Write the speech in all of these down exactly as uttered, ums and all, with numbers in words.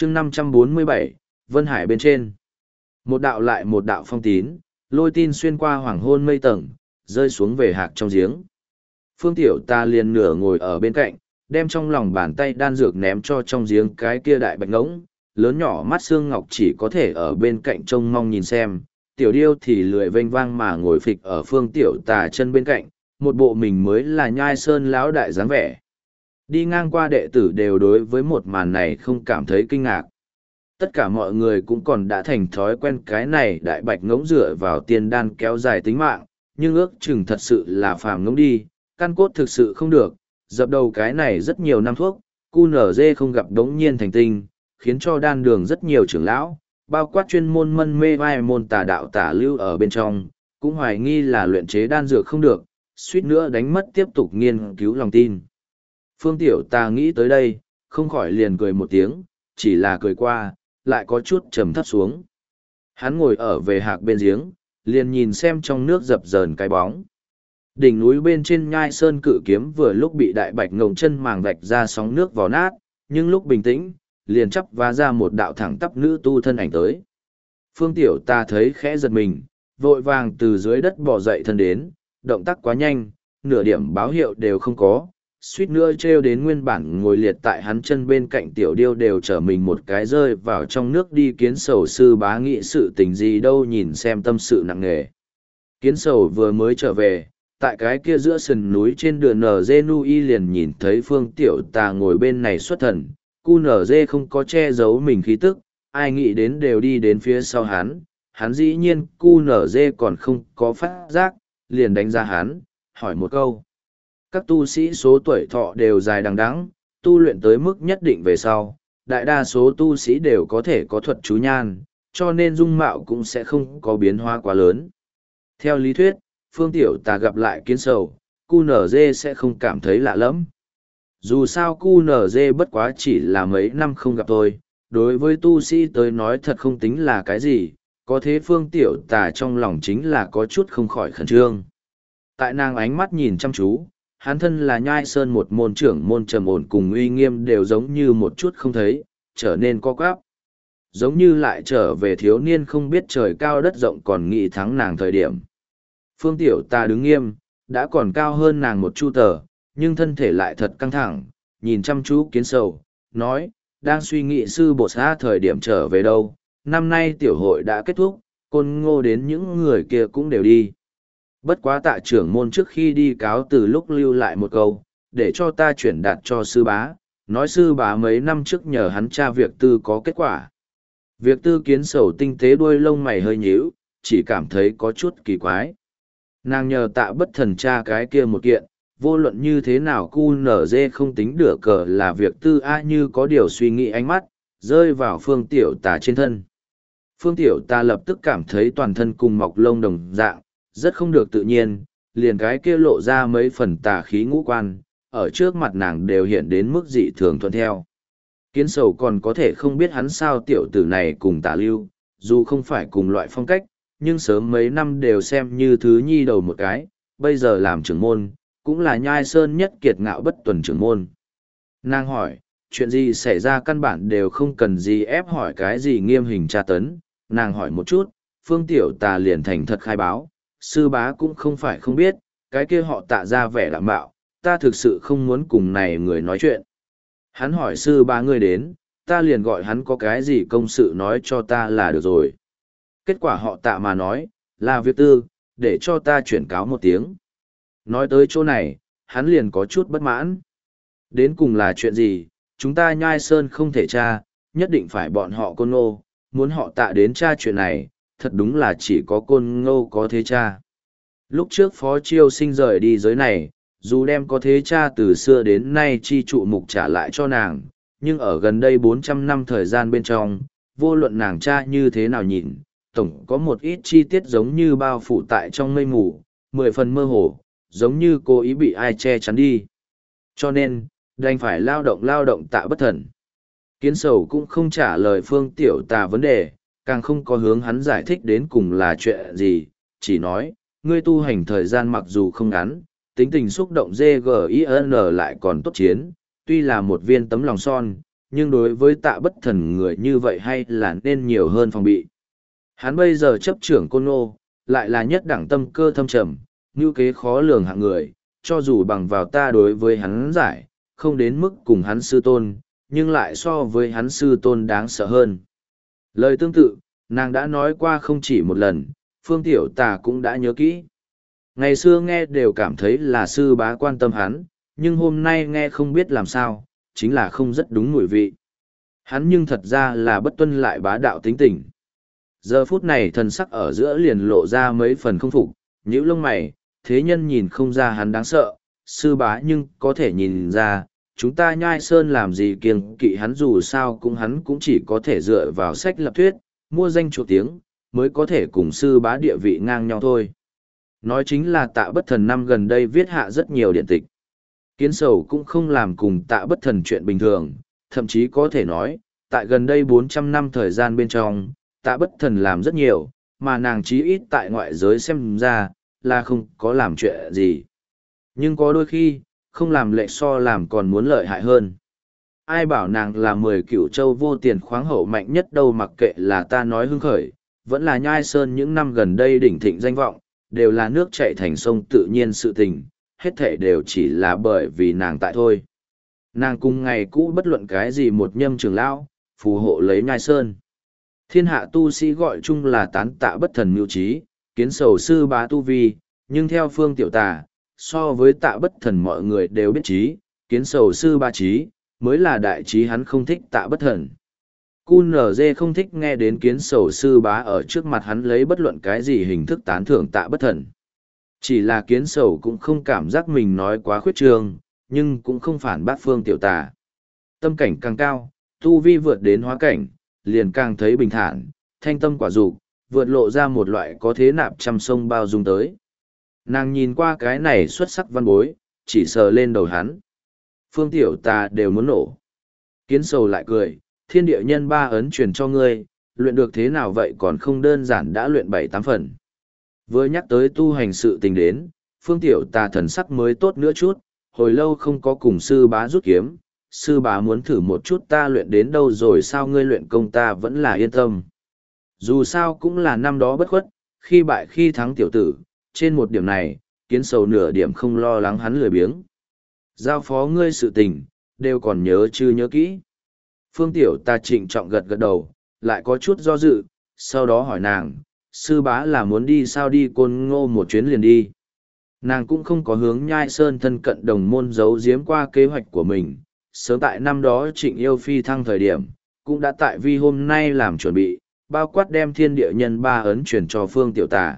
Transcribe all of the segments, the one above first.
chương năm trăm bốn mươi bảy, Vân Hải bên trên. Một đạo lại một đạo phong tín, lôi tin xuyên qua hoàng hôn mây tầng, rơi xuống về hạc trong giếng. Phương Tiểu ta liền nửa ngồi ở bên cạnh, đem trong lòng bàn tay đan dược ném cho trong giếng cái kia đại bạch ngỗng, lớn nhỏ mắt xương ngọc chỉ có thể ở bên cạnh trông mong nhìn xem. Tiểu điêu thì lười vênh vang mà ngồi phịch ở Phương Tiểu tà chân bên cạnh, một bộ mình mới là nhai sơn lão đại dáng vẻ. Đi ngang qua đệ tử đều đối với một màn này không cảm thấy kinh ngạc. Tất cả mọi người cũng còn đã thành thói quen cái này đại bạch ngỗng dựa vào tiên đan kéo dài tính mạng, nhưng ước chừng thật sự là phàm ngỗng đi, căn cốt thực sự không được, dập đầu cái này rất nhiều năm thuốc, cu nở dê không gặp đống nhiên thành tinh, khiến cho đan đường rất nhiều trưởng lão, bao quát chuyên môn mân mê vai môn tà đạo tả lưu ở bên trong, cũng hoài nghi là luyện chế đan dược không được, suýt nữa đánh mất tiếp tục nghiên cứu lòng tin. Phương Tiểu tà nghĩ tới đây, không khỏi liền cười một tiếng, chỉ là cười qua, lại có chút trầm thấp xuống. Hắn ngồi ở về hạc bên giếng, liền nhìn xem trong nước dập dờn cái bóng. Đỉnh núi bên trên nhai sơn cự kiếm vừa lúc bị đại bạch ngồng chân màng vạch ra sóng nước vào nát, nhưng lúc bình tĩnh, liền chắp vá ra một đạo thẳng tắp nữ tu thân ảnh tới. Phương Tiểu ta thấy khẽ giật mình, vội vàng từ dưới đất bò dậy thân đến, động tác quá nhanh, nửa điểm báo hiệu đều không có, suýt nữa treo đến nguyên bản ngồi liệt tại hắn chân bên cạnh tiểu điêu đều trở mình một cái rơi vào trong nước đi. Kiến sầu sư bá nghị sự tình gì đâu nhìn xem tâm sự nặng nề. Kiến sầu vừa mới trở về, tại cái kia giữa sườn núi trên đường nở dê nu y liền nhìn thấy Phương Tiểu tà ngồi bên này xuất thần, cu nở dê không có che giấu mình khí tức, ai nghĩ đến đều đi đến phía sau hắn, hắn dĩ nhiên cu nở dê còn không có phát giác, liền đánh ra hắn, hỏi một câu. Các tu sĩ số tuổi thọ đều dài đằng đẵng, tu luyện tới mức nhất định về sau, đại đa số tu sĩ đều có thể có thuật chú nhan, cho nên dung mạo cũng sẽ không có biến hóa quá lớn. Theo lý thuyết, Phương Tiểu tà gặp lại kiến sầu, cu nở dê sẽ không cảm thấy lạ lẫm. Dù sao cu nở dê bất quá chỉ là mấy năm không gặp thôi, đối với tu sĩ tới nói thật không tính là cái gì, có thế Phương Tiểu tà trong lòng chính là có chút không khỏi khẩn trương. Tại nàng ánh mắt nhìn chăm chú, hắn thân là nhai sơn một môn trưởng môn trầm ổn cùng uy nghiêm đều giống như một chút không thấy, trở nên co quắp. Giống như lại trở về thiếu niên không biết trời cao đất rộng còn nghĩ thắng nàng thời điểm. Phương Tiểu ta đứng nghiêm, đã còn cao hơn nàng một chu tờ, nhưng thân thể lại thật căng thẳng, nhìn chăm chú kiến sầu, nói, đang suy nghĩ sư bột xa thời điểm trở về đâu, năm nay tiểu hội đã kết thúc, côn ngô đến những người kia cũng đều đi. Bất quá tạ trưởng môn trước khi đi cáo từ lúc lưu lại một câu, để cho ta chuyển đạt cho sư bá, nói sư bá mấy năm trước nhờ hắn tra việc tư có kết quả. Việc tư kiến sầu tinh tế đuôi lông mày hơi nhíu, chỉ cảm thấy có chút kỳ quái. Nàng nhờ tạ bất thần tra cái kia một kiện, vô luận như thế nào cu nở dê không tính được cờ là việc tư a như có điều suy nghĩ ánh mắt, rơi vào phương tiểu tà trên thân. Phương tiểu tà lập tức cảm thấy toàn thân cùng mọc lông đồng dạng, rất không được tự nhiên, liền cái kia lộ ra mấy phần tà khí ngũ quan, ở trước mặt nàng đều hiện đến mức dị thường thuận theo. Kiến sầu còn có thể không biết hắn sao tiểu tử này cùng tà lưu, dù không phải cùng loại phong cách, nhưng sớm mấy năm đều xem như thứ nhi đầu một cái, bây giờ làm trưởng môn, cũng là nhai sơn nhất kiệt ngạo bất tuần trưởng môn. Nàng hỏi, chuyện gì xảy ra căn bản đều không cần gì ép hỏi cái gì nghiêm hình tra tấn, nàng hỏi một chút, phương tiểu tà liền thành thật khai báo, sư bá cũng không phải không biết, cái kia họ tạ ra vẻ đạm bạo, ta thực sự không muốn cùng này người nói chuyện. Hắn hỏi sư bá ngươi đến, ta liền gọi hắn có cái gì công sự nói cho ta là được rồi. Kết quả họ tạ mà nói, là việc tư, để cho ta chuyển cáo một tiếng. Nói tới chỗ này, hắn liền có chút bất mãn. Đến cùng là chuyện gì, chúng ta nhai sơn không thể tra, nhất định phải bọn họ côn ngô, muốn họ tạ đến tra chuyện này, thật đúng là chỉ có côn ngô có thế cha. Lúc trước Phó Chiêu Sinh rời đi giới này, dù đem có thế cha từ xưa đến nay chi trụ mục trả lại cho nàng, nhưng ở gần đây bốn trăm năm thời gian bên trong, vô luận nàng cha như thế nào nhìn, tổng có một ít chi tiết giống như bao phủ tại trong mây mù, mười phần mơ hồ, giống như cố ý bị ai che chắn đi. Cho nên, đành phải lao động lao động tạ bất thần. Kiến sầu cũng không trả lời phương tiểu tà vấn đề, càng không có hướng hắn giải thích đến cùng là chuyện gì, chỉ nói, ngươi tu hành thời gian mặc dù không ngắn, tính tình xúc động giê giê i en lại còn tốt chiến, tuy là một viên tấm lòng son, nhưng đối với tạ bất thần người như vậy hay là nên nhiều hơn phòng bị. Hắn bây giờ chấp trưởng Côn Ngô, lại là nhất đẳng tâm cơ thâm trầm, như kế khó lường hạng người, cho dù bằng vào ta đối với hắn giải, không đến mức cùng hắn sư tôn, nhưng lại so với hắn sư tôn đáng sợ hơn. Lời tương tự, nàng đã nói qua không chỉ một lần, Phương Tiểu Tà cũng đã nhớ kỹ. Ngày xưa nghe đều cảm thấy là sư bá quan tâm hắn, nhưng hôm nay nghe không biết làm sao, chính là không rất đúng mùi vị. Hắn nhưng thật ra là bất tuân lại bá đạo tính tình. Giờ phút này thần sắc ở giữa liền lộ ra mấy phần không phục, nhíu lông mày, thế nhân nhìn không ra hắn đáng sợ, sư bá nhưng có thể nhìn ra, chúng ta nhai sơn làm gì kiêng kỵ hắn dù sao cũng hắn cũng chỉ có thể dựa vào sách lập thuyết, mua danh chuộc tiếng, mới có thể cùng sư bá địa vị ngang nhau thôi. Nói chính là tạ bất thần năm gần đây viết hạ rất nhiều điện tịch. Kiến sầu cũng không làm cùng tạ bất thần chuyện bình thường, thậm chí có thể nói, tại gần đây bốn trăm năm thời gian bên trong, tạ bất thần làm rất nhiều, mà nàng chí ít tại ngoại giới xem ra, là không có làm chuyện gì. Nhưng có đôi khi, không làm lệ so làm còn muốn lợi hại hơn. Ai bảo nàng là mười cựu châu vô tiền khoáng hậu mạnh nhất đâu, mặc kệ là ta nói hưng khởi, vẫn là nhai sơn những năm gần đây đỉnh thịnh danh vọng, đều là nước chảy thành sông tự nhiên sự tình, hết thể đều chỉ là bởi vì nàng tại thôi. Nàng cùng ngày cũ bất luận cái gì một nhâm trường lão, phù hộ lấy nhai sơn. Thiên hạ tu sĩ gọi chung là tán tạ bất thần mưu trí, kiến sầu sư bá tu vi, nhưng theo Phương Tiểu Tà, so với tạ bất thần mọi người đều biết trí, kiến sầu sư ba trí, mới là đại trí hắn không thích tạ bất thần. cu en giê không thích nghe đến kiến sầu sư bá ở trước mặt hắn lấy bất luận cái gì hình thức tán thưởng tạ bất thần. Chỉ là kiến sầu cũng không cảm giác mình nói quá khuyết trương, nhưng cũng không phản bác Phương Tiểu Tà. Tâm cảnh càng cao, tu vi vượt đến hóa cảnh, liền càng thấy bình thản, thanh tâm quả dục, vượt lộ ra một loại có thế nạp trăm sông bao dung tới. Nàng nhìn qua cái này xuất sắc văn bối, chỉ sờ lên đầu hắn. Phương Tiểu Tà đều muốn nổ. Kiến sầu lại cười, thiên địa nhân ba ấn truyền cho ngươi, luyện được thế nào vậy còn không đơn giản đã luyện bảy tám phần. Vừa nhắc tới tu hành sự tình đến, Phương Tiểu Tà thần sắc mới tốt nữa chút, hồi lâu không có cùng sư bá rút kiếm, sư bá muốn thử một chút ta luyện đến đâu rồi sao ngươi luyện công ta vẫn là yên tâm. Dù sao cũng là năm đó bất khuất, khi bại khi thắng tiểu tử, trên một điểm này, kiến sầu nửa điểm không lo lắng hắn lười biếng. Giao phó ngươi sự tình, đều còn nhớ chưa nhớ kỹ. Phương Tiểu Tà trịnh trọng gật gật đầu, lại có chút do dự, sau đó hỏi nàng, sư bá là muốn đi sao đi Côn Ngô một chuyến liền đi. Nàng cũng không có hướng nhai sơn thân cận đồng môn giấu giếm qua kế hoạch của mình, sớm tại năm đó Trịnh Yêu Phi thăng thời điểm, cũng đã tại vì hôm nay làm chuẩn bị, bao quát đem thiên địa nhân ba ấn truyền cho Phương Tiểu Tà.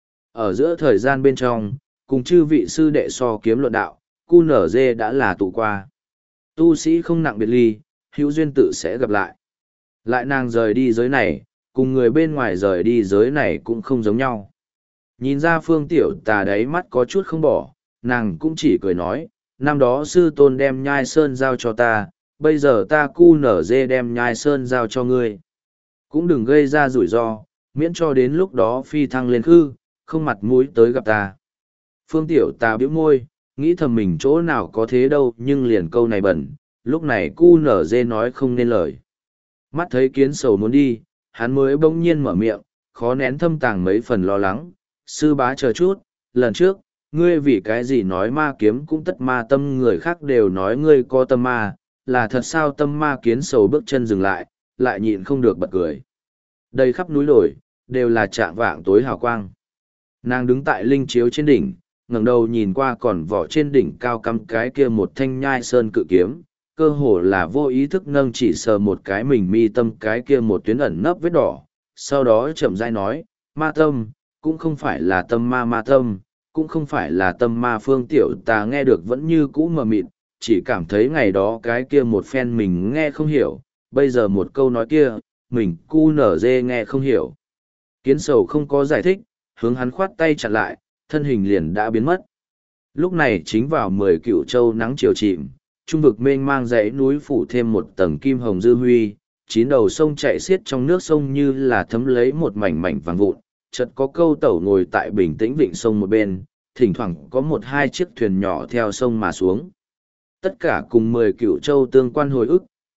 Ở giữa thời gian bên trong, cùng chư vị sư đệ so kiếm luận đạo, cu en giê đã là tụ qua. Tu sĩ không nặng biệt ly, hữu duyên tự sẽ gặp lại. Lại nàng rời đi giới này, cùng người bên ngoài rời đi giới này cũng không giống nhau. Nhìn ra Phương Tiểu Tà đáy mắt có chút không bỏ, nàng cũng chỉ cười nói, năm đó sư tôn đem nhai sơn giao cho ta, bây giờ ta cu en giê đem nhai sơn giao cho ngươi. Cũng đừng gây ra rủi ro, miễn cho đến lúc đó phi thăng lên khư, không mặt mũi tới gặp ta. Phương Tiểu Tà bĩu môi, nghĩ thầm mình chỗ nào có thế đâu nhưng liền câu này bẩn, lúc này cu en giê nói không nên lời. Mắt thấy kiến sầu muốn đi, hắn mới bỗng nhiên mở miệng, khó nén thâm tàng mấy phần lo lắng. Sư bá chờ chút, lần trước, ngươi vì cái gì nói ma kiếm cũng tất ma tâm người khác đều nói ngươi có tâm ma, là thật sao tâm ma kiến sầu bước chân dừng lại, lại nhịn không được bật cười. Đầy khắp núi đồi, đều là trạng vạng tối hào quang. Nàng đứng tại linh chiếu trên đỉnh, ngẩng đầu nhìn qua còn vỏ trên đỉnh cao cắm cái kia một thanh nhai sơn cự kiếm, cơ hồ là vô ý thức nâng chỉ sờ một cái mình mi tâm cái kia một tuyến ẩn nấp vết đỏ, sau đó chậm rãi nói, ma tâm, cũng không phải là tâm ma ma tâm, cũng không phải là tâm ma. Phương Tiểu Tà nghe được vẫn như cũ mờ mịt, chỉ cảm thấy ngày đó cái kia một phen mình nghe không hiểu, bây giờ một câu nói kia, mình cu nở dê nghe không hiểu. Kiến sầu không có giải thích, hướng hắn khoát tay chặn lại, thân hình liền đã biến mất. Lúc này chính vào mười cựu châu nắng chiều chìm, trung vực mênh mang dãy núi phủ thêm một tầng kim hồng dư huy, chín đầu sông chạy xiết trong nước sông như là thấm lấy một mảnh mảnh vàng vụn, chợt có câu tẩu ngồi tại bình tĩnh vịnh sông một bên, thỉnh thoảng có một hai chiếc thuyền nhỏ theo sông mà xuống. Tất cả cùng mười cựu châu tương quan hồi ức,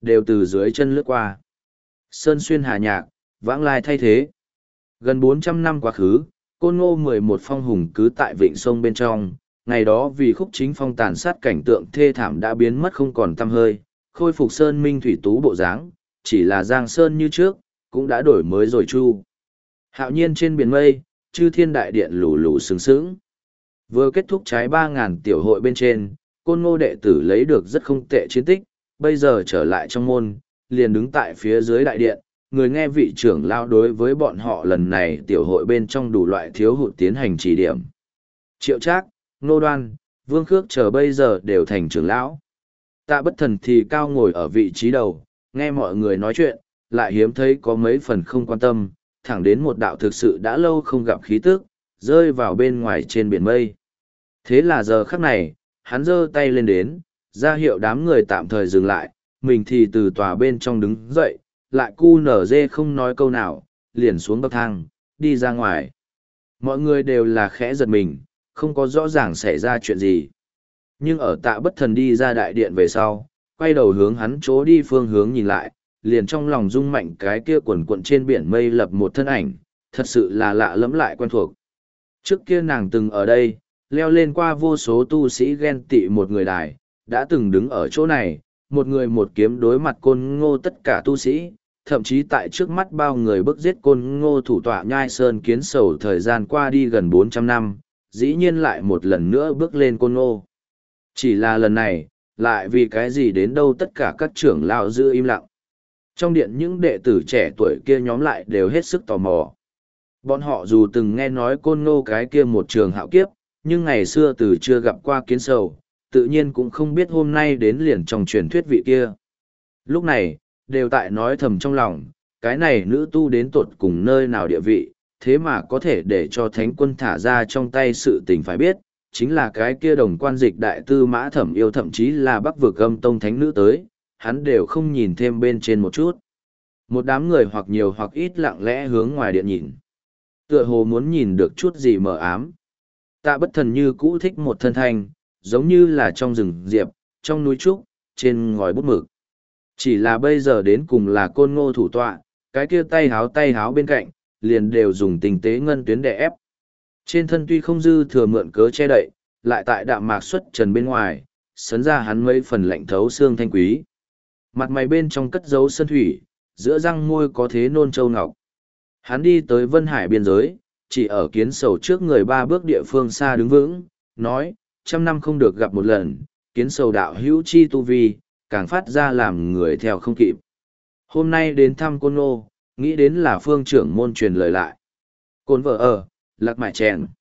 đều từ dưới chân lướt qua. Sơn xuyên hà nhạc, vãng lai thay thế. Gần bốn trăm năm quá khứ, Côn Ngô mười một phong hùng cứ tại vịnh sông bên trong, ngày đó vì khúc chính phong tàn sát cảnh tượng thê thảm đã biến mất không còn tăm hơi, khôi phục sơn minh thủy tú bộ dáng, chỉ là giang sơn như trước, cũng đã đổi mới rồi chu. Hạo nhiên trên biển mây, chư thiên đại điện lù lù sướng sướng. Vừa kết thúc trái ba ngàn tiểu hội bên trên, Côn Ngô đệ tử lấy được rất không tệ chiến tích, bây giờ trở lại trong môn, liền đứng tại phía dưới đại điện, người nghe vị trưởng lao đối với bọn họ lần này tiểu hội bên trong đủ loại thiếu hụt tiến hành chỉ điểm. Triệu Trác, Ngô Đoan, Vương Khước chờ bây giờ đều thành trưởng lão. Tạ Bất Thần thì cao ngồi ở vị trí đầu, nghe mọi người nói chuyện, lại hiếm thấy có mấy phần không quan tâm, thẳng đến một đạo thực sự đã lâu không gặp khí tức, rơi vào bên ngoài trên biển mây. Thế là giờ khắc này, hắn giơ tay lên đến, ra hiệu đám người tạm thời dừng lại, mình thì từ tòa bên trong đứng dậy, lại cu nở dê không nói câu nào, liền xuống bậc thang, đi ra ngoài. Mọi người đều là khẽ giật mình, không có rõ ràng xảy ra chuyện gì. Nhưng ở Tạ Bất Thần đi ra đại điện về sau, quay đầu hướng hắn chỗ đi phương hướng nhìn lại, liền trong lòng rung mạnh cái kia quần quận trên biển mây lập một thân ảnh, thật sự là lạ lẫm lại quen thuộc. Trước kia nàng từng ở đây, leo lên qua vô số tu sĩ ghen tị một người đài, đã từng đứng ở chỗ này, một người một kiếm đối mặt Côn Ngô tất cả tu sĩ, thậm chí tại trước mắt bao người bức giết Côn Ngô thủ tọa Nhai Sơn Kiến Sầu thời gian qua đi gần bốn trăm năm, dĩ nhiên lại một lần nữa bước lên Côn Ngô. Chỉ là lần này, lại vì cái gì đến đâu tất cả các trưởng lão giữ im lặng. Trong điện những đệ tử trẻ tuổi kia nhóm lại đều hết sức tò mò. Bọn họ dù từng nghe nói Côn Ngô cái kia một trường hạo kiếp, nhưng ngày xưa từ chưa gặp qua Kiến Sầu, tự nhiên cũng không biết hôm nay đến liền trong truyền thuyết vị kia. Lúc này, đều tại nói thầm trong lòng, cái này nữ tu đến tột cùng nơi nào địa vị, thế mà có thể để cho thánh quân thả ra trong tay sự tình phải biết, chính là cái kia đồng quan dịch đại tư mã thẩm yêu thậm chí là bắc vực âm tông thánh nữ tới, hắn đều không nhìn thêm bên trên một chút. Một đám người hoặc nhiều hoặc ít lặng lẽ hướng ngoài điện nhìn. Tựa hồ muốn nhìn được chút gì mờ ám. Tạ Bất Thần như cũ thích một thân thanh, giống như là trong rừng diệp, trong núi trúc, trên ngòi bút mực. Chỉ là bây giờ đến cùng là Côn Ngô thủ tọa, cái kia tay háo tay háo bên cạnh, liền đều dùng tình tế ngân tuyến để ép. Trên thân tuy không dư thừa mượn cớ che đậy, lại tại đạm mạc xuất trần bên ngoài, sấn ra hắn mấy phần lạnh thấu xương thanh quý. Mặt mày bên trong cất dấu sân thủy, giữa răng môi có thế nôn châu ngọc. Hắn đi tới Vân Hải biên giới, chỉ ở Kiến Sầu trước người ba bước địa phương xa đứng vững, nói, trăm năm không được gặp một lần, Kiến Sầu đạo hữu chi tu vi, càng phát ra làm người theo không kịp. Hôm nay đến thăm Côn Ngô, nghĩ đến là phương trưởng môn truyền lời lại. Côn vợ ở, lạc mại chèn.